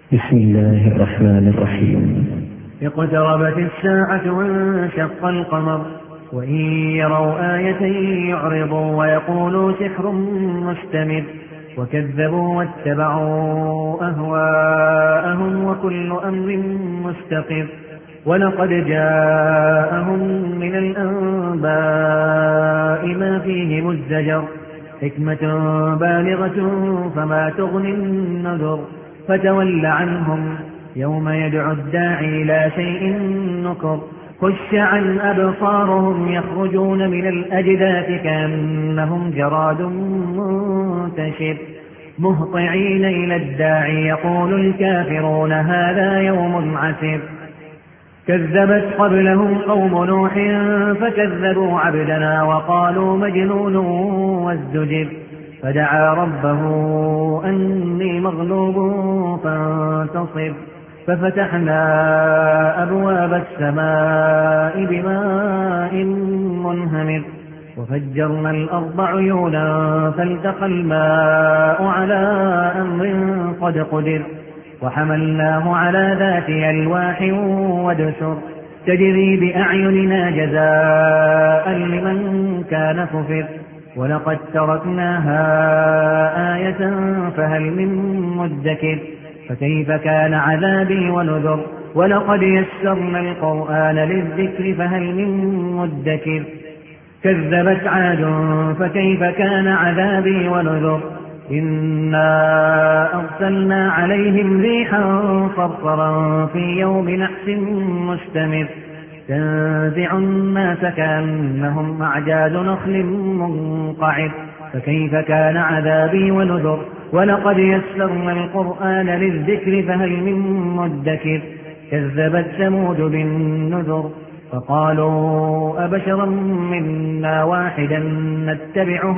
بسم الله الرحمن الرحيم. اقتربت الساعة وانشق القمر وإن يروا آية يعرضوا ويقولوا سحر مستمر وكذبوا واتبعوا أهواءهم وكل أمر مستقر ولقد جاءهم من الأنباء ما فيه مزدجر حكمة بالغة فما تغني النذر فتول عنهم يوم يدعو الداعي إلى شيء نكر خش عن أبصارهم يخرجون من الأجداث كأنهم جراد منتشر مهطعين إلى الداعي يقول الكافرون هذا يوم عسر كذبت قبلهم قوم نوح فكذبوا عبدنا وقالوا مجنون وازدجر فدعا ربه أني مغلوب فانتصر ففتحنا أبواب السماء بماء منهمر وفجرنا الأرض عيونا فالتقى الماء على أمر قد قدر وحملناه على ذات ألواح ودسر تجري بأعيننا جزاء لمن كان كفر ولقد تركناها آية فهل من مدكر فكيف كان عذابي ونذر ولقد يسرنا القرآن للذكر فهل من مدكر كذبت عاد فكيف كان عذابي ونذر إنا أرسلنا عليهم ريحا صرصرا في يوم نحس مستمر تنزع الناس كأنهم أعجاز نخل منقعر فكيف كان عذابي ونذر ولقد يسرنا القرآن للذكر فهل من مدكر كذبت ثمود بالنذر فقالوا أبشرا منا واحدا نتبعه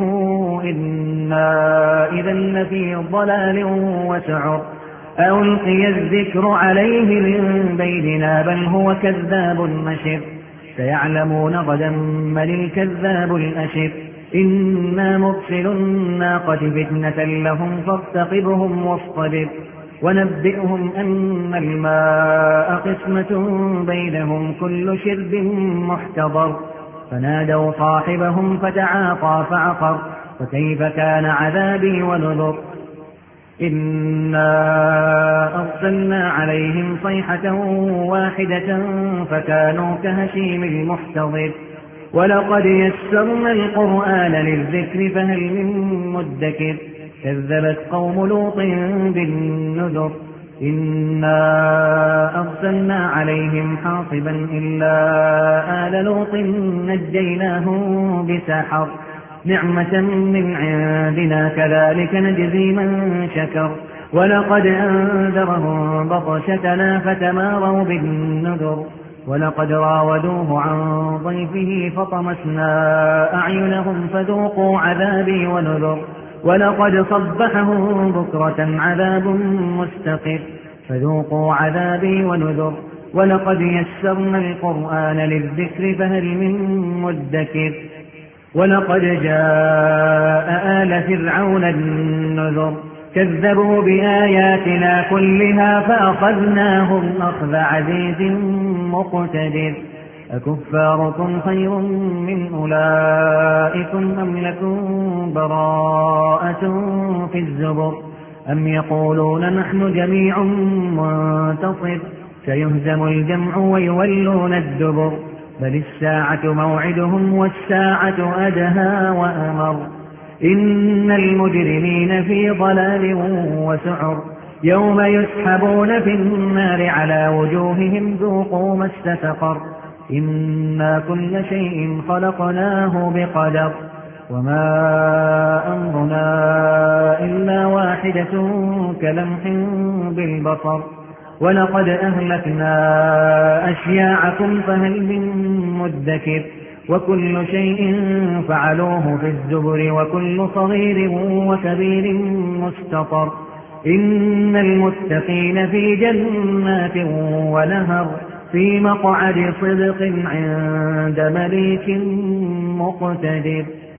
إنا إذا لفي ضلال وسعر ألقي الذكر عليه من بيننا بل هو كذاب نشر سيعلمون غدا من الكذاب الأشر إنا مرسل الناقة فتنة لهم فارتقبهم واصطبر ونبئهم أن الماء قسمة بينهم كل شرب محتضر فنادوا صاحبهم فتعاطى فعقر فكيف كان عذابي ونذر إنا أرسلنا عليهم صيحة واحدة فكانوا كهشيم المحتضر ولقد يسرنا القرآن للذكر فهل من مدكر كذبت قوم لوط بالنذر إنا أرسلنا عليهم حاصبا إلا آل لوط نجيناهم بسحر نعمة من عندنا كذلك نجزي من شكر ولقد أنذرهم بطشتنا فتماروا بالنذر ولقد راودوه عن ضيفه فطمسنا أعينهم فذوقوا عذابي ونذر ولقد صبحهم بكرة عذاب مستقر فذوقوا عذابي ونذر ولقد يسرنا القرآن للذكر فهل من مدكر ولقد جاء آل فرعون النذر كذبوا بآياتنا كلها فأخذناهم أخذ عزيز مقتدر أكفاركم خير من أولئكم أم لكم براءة في الزبر أم يقولون نحن جميع منتصر سيهزم الجمع ويولون الدبر بل الساعة موعدهم والساعة أدهى وأمر إن المجرمين في ضلال وسعر يوم يسحبون في النار على وجوههم ذوقوا مس سقر إنا كل شيء خلقناه بقدر وما أمرنا إلا واحدة كلمح بالبصر ولقد أهلكنا أشياعكم فهل من مدكر وكل شيء فعلوه في الزبر وكل صغير وكبير مستطر إن المتقين في جنات ونهر في مقعد صدق عند مليك مقتدر.